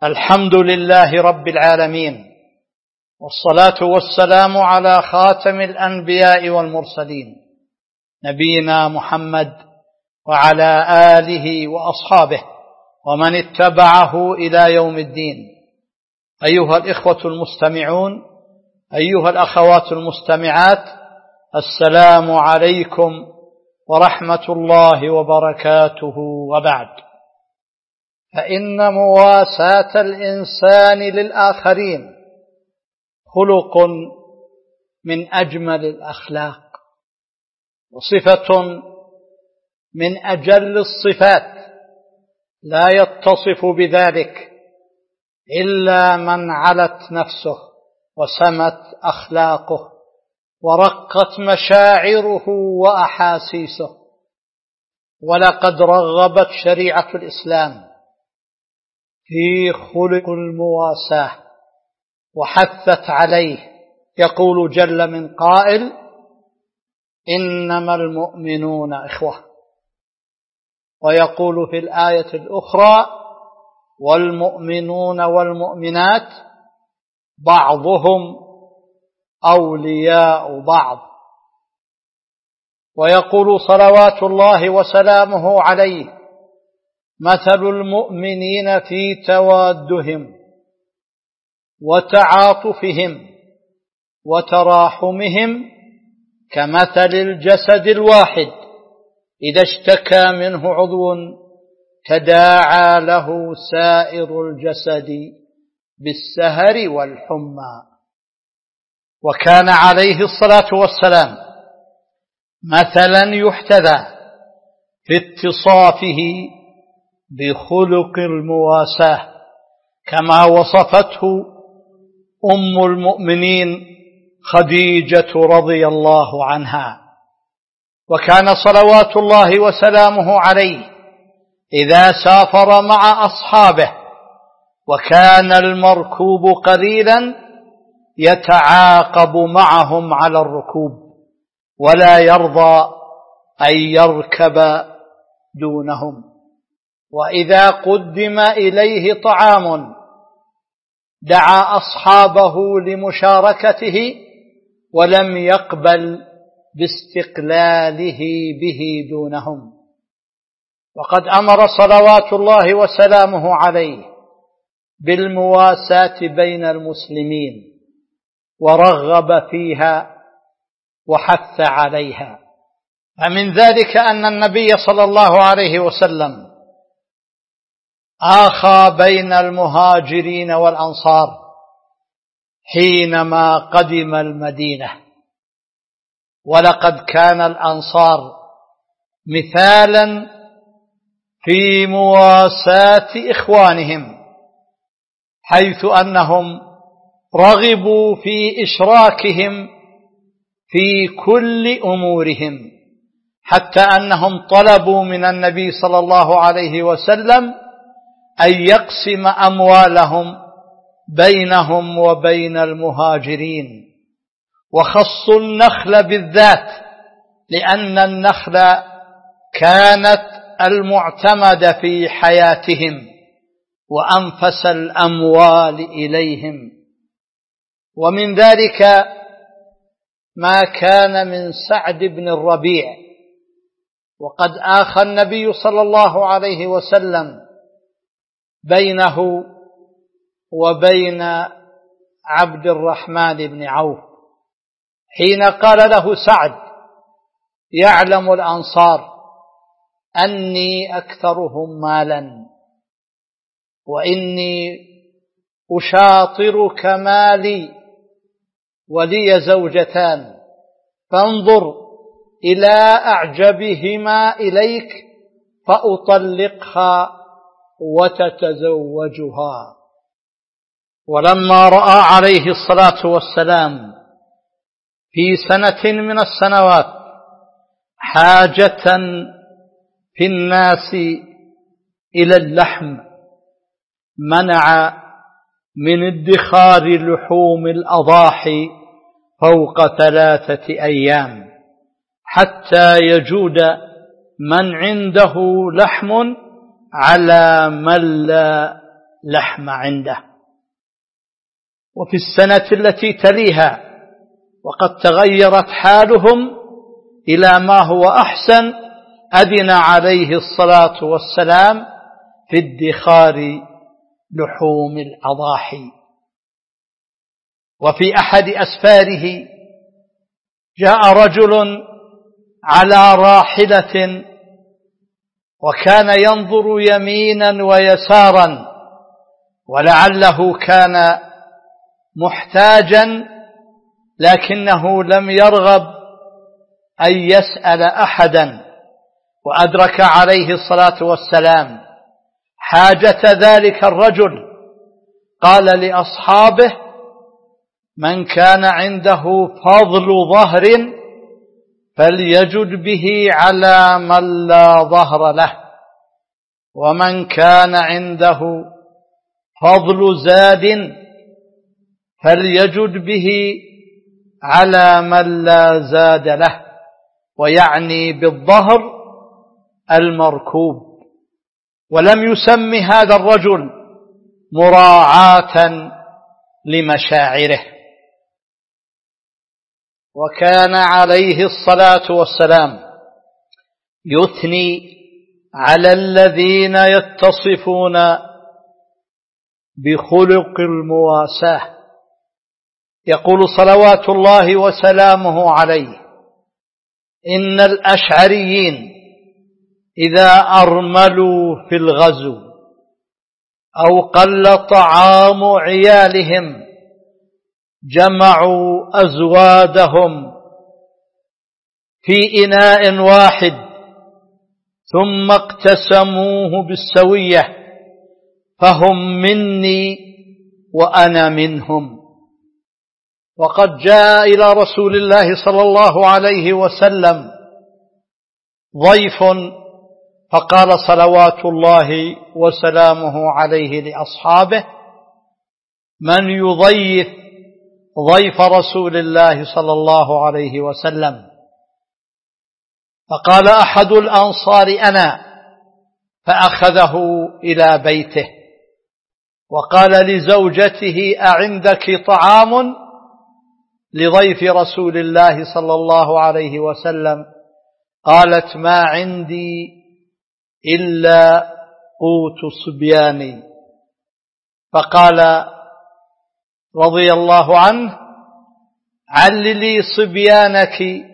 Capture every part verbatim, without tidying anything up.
الحمد لله رب العالمين، والصلاة والسلام على خاتم الأنبياء والمرسلين نبينا محمد وعلى آله وأصحابه ومن اتبعه إلى يوم الدين. أيها الإخوة المستمعون، أيها الأخوات المستمعات، السلام عليكم ورحمة الله وبركاته. وبعد، فإن مواساة الإنسان للآخرين خلق من أجمل الأخلاق، وصفة من أجل الصفات، لا يتصف بذلك إلا من علت نفسه وسمت أخلاقه ورقت مشاعره وأحاسيسه. ولقد رغبت شريعة الإسلام في خلق المواساة وحثت عليه. يقول جل من قائل: إنما المؤمنون إخوة. ويقول في الآية الأخرى: والمؤمنون والمؤمنات بعضهم أولياء بعض. ويقول صلوات الله وسلامه عليه: مثل المؤمنين في توادهم وتعاطفهم وتراحمهم كمثل الجسد الواحد إذا اشتكى منه عضو تداعى له سائر الجسد بالسهر والحمى. وكان عليه الصلاة والسلام مثلا يحتذى في اتصافه بخلق المواساة، كما وصفته أم المؤمنين خديجة رضي الله عنها. وكان صلوات الله وسلامه عليه إذا سافر مع أصحابه وكان المركوب قليلا يتعاقب معهم على الركوب، ولا يرضى أن يركب دونهم. وإذا قدم إليه طعام دعا أصحابه لمشاركته ولم يقبل باستقلاله به دونهم. وقد أمر صلوات الله وسلامه عليه بالمواساة بين المسلمين ورغب فيها وحث عليها. فمن ذلك أن النبي صلى الله عليه وسلم آخى بين المهاجرين والأنصار حينما قدم المدينة. ولقد كان الأنصار مثالا في مواساة إخوانهم، حيث أنهم رغبوا في إشراكهم في كل أمورهم، حتى أنهم طلبوا من النبي صلى الله عليه وسلم أن يقسم أموالهم بينهم وبين المهاجرين. وخصوا النخل بالذات، لأن النخل كانت المعتمدة في حياتهم وأنفس الأموال إليهم. ومن ذلك ما كان من سعد بن الربيع، وقد آخى النبي صلى الله عليه وسلم بينه وبين عبد الرحمن بن عوف حين قال له سعد: يعلم الأنصار أني أكثرهم مالا، وإني أشاطرك مالي، ولي زوجتان، فانظر إلى أعجبهما إليك فأطلقها وتتزوجها. ولما رأى عليه الصلاة والسلام في سنة من السنوات حاجة في الناس إلى اللحم منع من ادخار لحوم الأضاحي فوق ثلاثة أيام حتى يجود من عنده لحم على من لا لحم عنده. وفي السنة التي تليها وقد تغيرت حالهم إلى ما هو أحسن أذن عليه الصلاة والسلام في ادخار لحوم الأضاحي. وفي أحد أسفاره جاء رجل على راحلة وكان ينظر يمينا ويسارا، ولعله كان محتاجا لكنه لم يرغب أن يسأل أحدا، وأدرك عليه الصلاة والسلام حاجة ذلك الرجل. قال لأصحابه: من كان عنده فضل ظهر فليجد به على من لا ظهر له، ومن كان عنده فضل زاد فليجد به على من لا زاد له، ويعني بالظهر المركوب. ولم يسم هذا الرجل مراعاة لمشاعره. وكان عليه الصلاة والسلام يثني على الذين يتصفون بخلق المواساة، يقول صلوات الله وسلامه عليه: إن الأشعريين إذا أرملوا في الغزو أو قل طعام عيالهم جمعوا أزوادهم في إناء واحد ثم اقتسموه بالسوية، فهم مني وأنا منهم. وقد جاء إلى رسول الله صلى الله عليه وسلم ضيف فقال صلوات الله وسلامه عليه لأصحابه: من يضيف ضيف رسول الله صلى الله عليه وسلم؟ فقال أحد الأنصار: أنا، فأخذه إلى بيته وقال لزوجته: أعندك طعام لضيف رسول الله صلى الله عليه وسلم؟ قالت: ما عندي إلا قوت صبياني. فقال رضي الله عنه: عللي صبيانك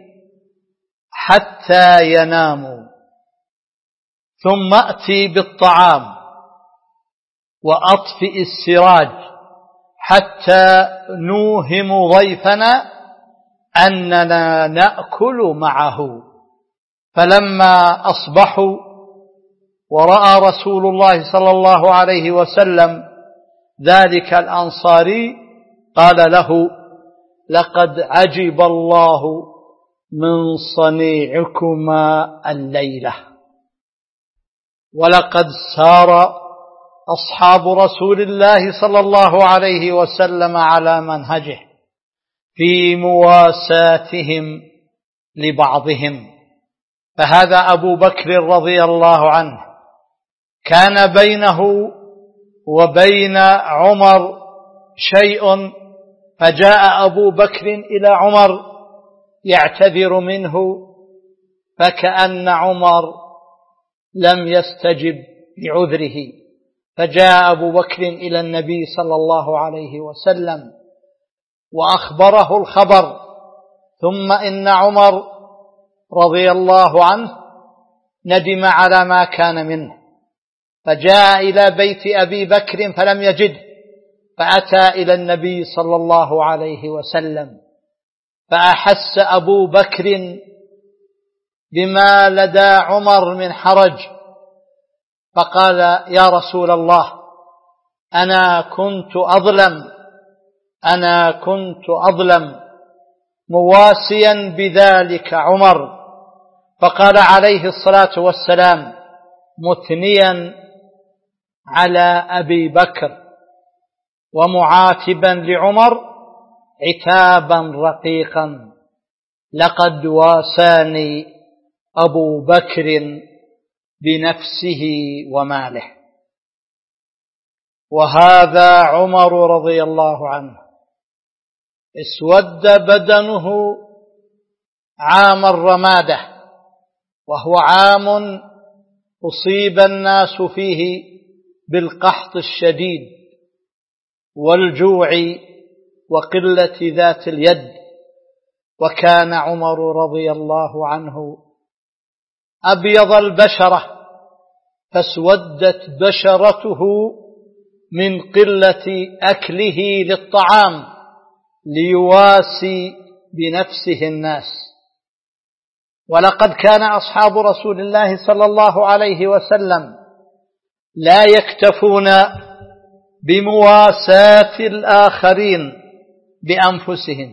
حتى يناموا، ثم أتي بالطعام وأطفئ السراج حتى نوهم ضيفنا أننا نأكل معه. فلما أصبحوا ورأى رسول الله صلى الله عليه وسلم ذلك الأنصاري قال له: لقد عجب الله من صنيعكما الليلة. ولقد سار أصحاب رسول الله صلى الله عليه وسلم على منهجه في مواساتهم لبعضهم. فهذا أبو بكر رضي الله عنه كان بينه وبين عمر شيء، فجاء أبو بكر إلى عمر يعتذر منه، فكأن عمر لم يستجب بعذره، فجاء أبو بكر إلى النبي صلى الله عليه وسلم وأخبره الخبر. ثم إن عمر رضي الله عنه ندم على ما كان منه، فجاء إلى بيت أبي بكر فلم يجده، فأتى إلى النبي صلى الله عليه وسلم، فأحس أبو بكر بما لدى عمر من حرج، فقال: يا رسول الله، أنا كنت أظلم أنا كنت أظلم مواسيا بذلك عمر. فقال عليه الصلاة والسلام مثنيا على أبي بكر ومعاتبا لعمر عتابا رقيقا: لقد واساني أبو بكر بنفسه وماله. وهذا عمر رضي الله عنه اسود بدنه عام الرمادة، وهو عام أصيب الناس فيه بالقحط الشديد والجوع وقلة ذات اليد، وكان عمر رضي الله عنه أبيض البشرة فاسودت بشرته من قلة أكله للطعام ليواسي بنفسه الناس. ولقد كان أصحاب رسول الله صلى الله عليه وسلم لا يكتفون بمواساة الآخرين بأنفسهم،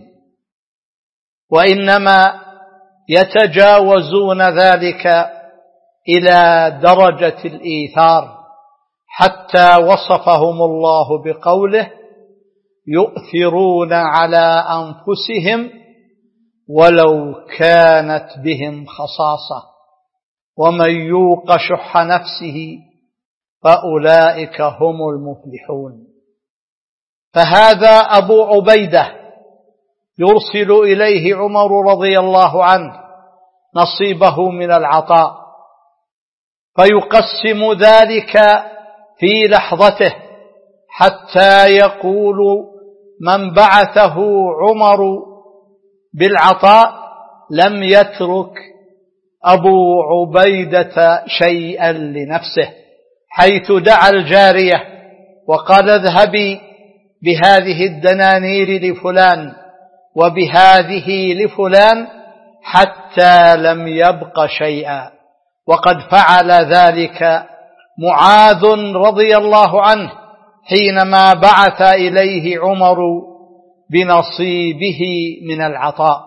وإنما يتجاوزون ذلك إلى درجة الإيثار، حتى وصفهم الله بقوله: يؤثرون على أنفسهم ولو كانت بهم خصاصة ومن يوق شح نفسه فأولئك هم المفلحون. فهذا أبو عبيدة يرسل إليه عمر رضي الله عنه نصيبه من العطاء، فيقسم ذلك في لحظته، حتى يقول من بعثه عمر بالعطاء لم يترك أبو عبيدة شيئا لنفسه، حيث دعا الجارية وقال: اذهبي بهذه الدنانير لفلان وبهذه لفلان، حتى لم يبق شيئا. وقد فعل ذلك معاذ رضي الله عنه حينما بعث إليه عمر بنصيبه من العطاء.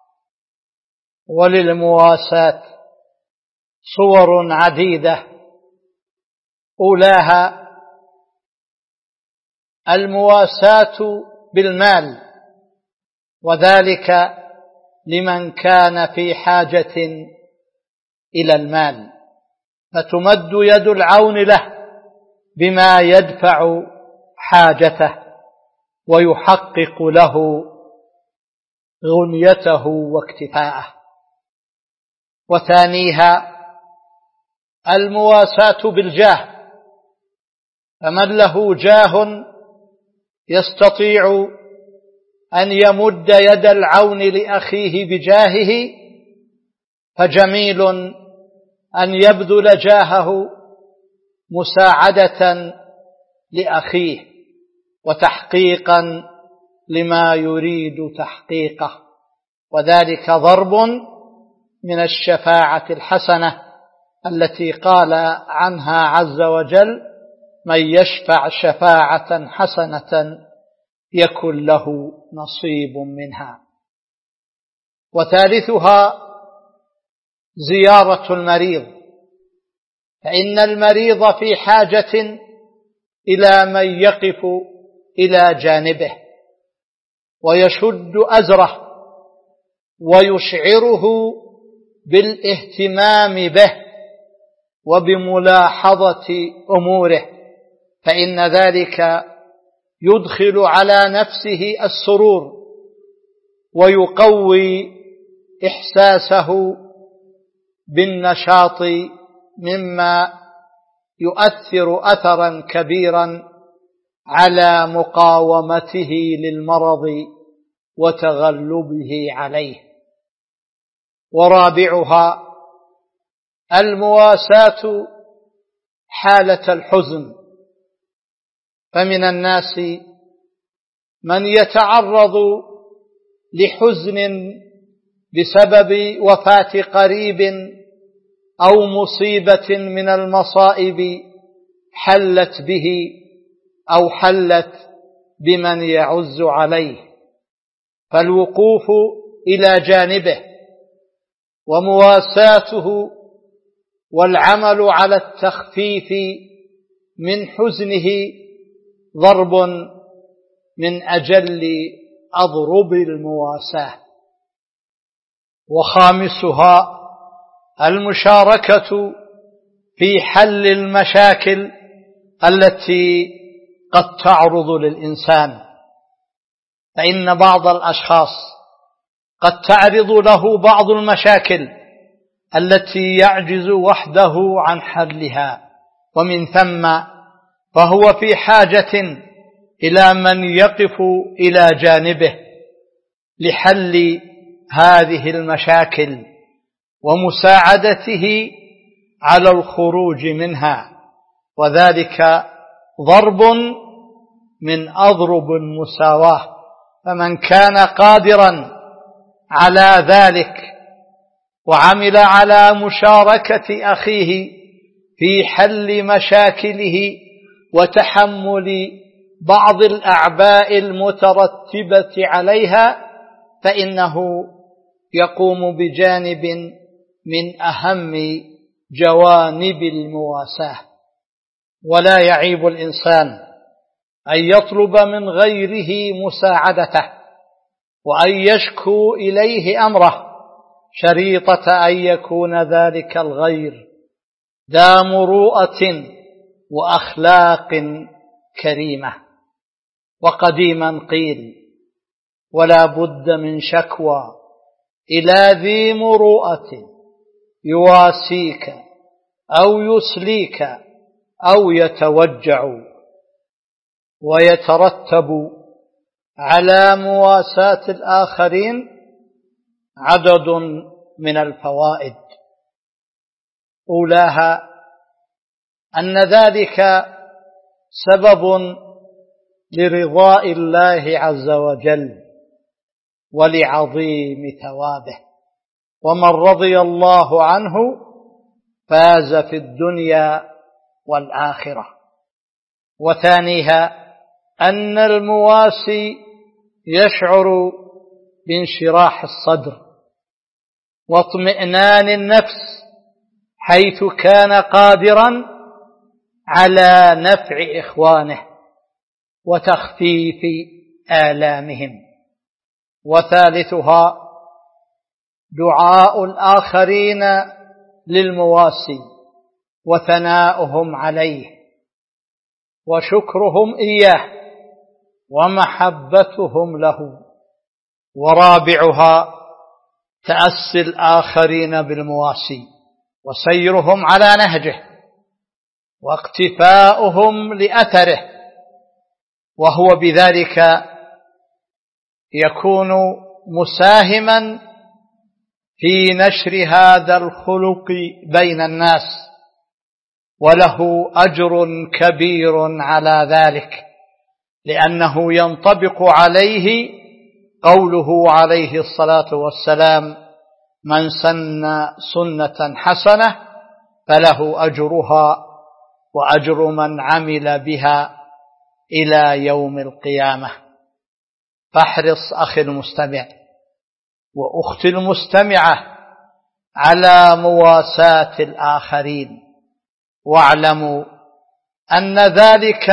وللمواساة صور عديدة، أولاها المواساة بالمال، وذلك لمن كان في حاجة إلى المال، فتمد يد العون له بما يدفع حاجته ويحقق له غنيته واكتفاءه. وثانيها المواساة بالجاه، فمن له جاه يستطيع أن يمد يد العون لأخيه بجاهه، فجميل أن يبذل جاهه مساعدة لأخيه وتحقيقا لما يريد تحقيقه، وذلك ضرب من الشفاعة الحسنة التي قال عنها عز وجل: من يشفع شفاعة حسنة يكن له نصيب منها. وثالثها زيارة المريض، فإن المريض في حاجة إلى من يقف إلى جانبه ويشد أزره ويشعره بالاهتمام به وبملاحظة أموره، فإن ذلك يدخل على نفسه السرور ويقوي إحساسه بالنشاط، مما يؤثر أثرا كبيرا على مقاومته للمرض وتغلبه عليه. ورابعها المواساة حالة الحزن، فمن الناس من يتعرض لحزن بسبب وفاة قريب أو مصيبة من المصائب حلت به أو حلت بمن يعز عليه، فالوقوف إلى جانبه ومواساته والعمل على التخفيف من حزنه ضرب من أجل أضرب المواساة. وخامسها المشاركة في حل المشاكل التي قد تعرض للإنسان، فإن بعض الأشخاص قد تعرض له بعض المشاكل التي يعجز وحده عن حلها، ومن ثم فهو في حاجة إلى من يقف إلى جانبه لحل هذه المشاكل ومساعدته على الخروج منها، وذلك ضرب من أضرب المساواة. فمن كان قادرا على ذلك وعمل على مشاركة أخيه في حل مشاكله وتحمل بعض الأعباء المترتبة عليها، فإنه يقوم بجانب من أهم جوانب المواساة. ولا يعيب الإنسان أن يطلب من غيره مساعدته وأن يشكو إليه أمره، شريطة أن يكون ذلك الغير ذا مروءة وأخلاق كريمة. وقديما قيل: ولا بد من شكوى إلى ذي مروءة يواسيك أو يسليك أو يتوجع. ويترتب على مواساة الآخرين عدد من الفوائد، أولاها أن ذلك سبب لرضاء الله عز وجل ولعظيم ثوابه، ومن رضي الله عنه فاز في الدنيا والآخرة. وثانيها أن المواسي يشعر بانشراح الصدر واطمئنان النفس، حيث كان قادرا على نفع إخوانه وتخفيف آلامهم. وثالثها دعاء الآخرين للمواسي وثناؤهم عليه وشكرهم إياه ومحبتهم له. ورابعها تأسي الآخرين بالمواسي وسيرهم على نهجه واقتفاؤهم لأثره، وهو بذلك يكون مساهما في نشر هذا الخلق بين الناس، وله أجر كبير على ذلك، لأنه ينطبق عليه قوله عليه الصلاة والسلام: من سن سنة حسنة فله أجرها وأجر من عمل بها إلى يوم القيامة. فاحرص أخي المستمع وأختي المستمعة على مواساة الآخرين، واعلموا أن ذلك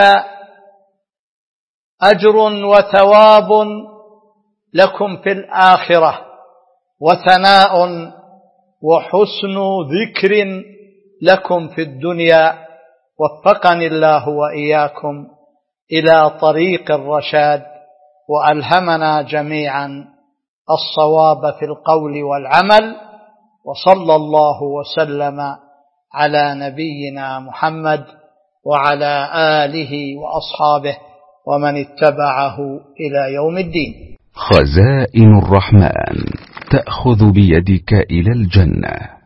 أجر وثواب لكم في الآخرة، وثناء وحسن ذكر لكم في الدنيا. وفقني الله وإياكم إلى طريق الرشاد، وألهمنا جميعا الصواب في القول والعمل، وصلى الله وسلم على نبينا محمد وعلى آله وأصحابه ومن اتبعه إلى يوم الدين. خزائن الرحمن تأخذ بيدك إلى الجنة.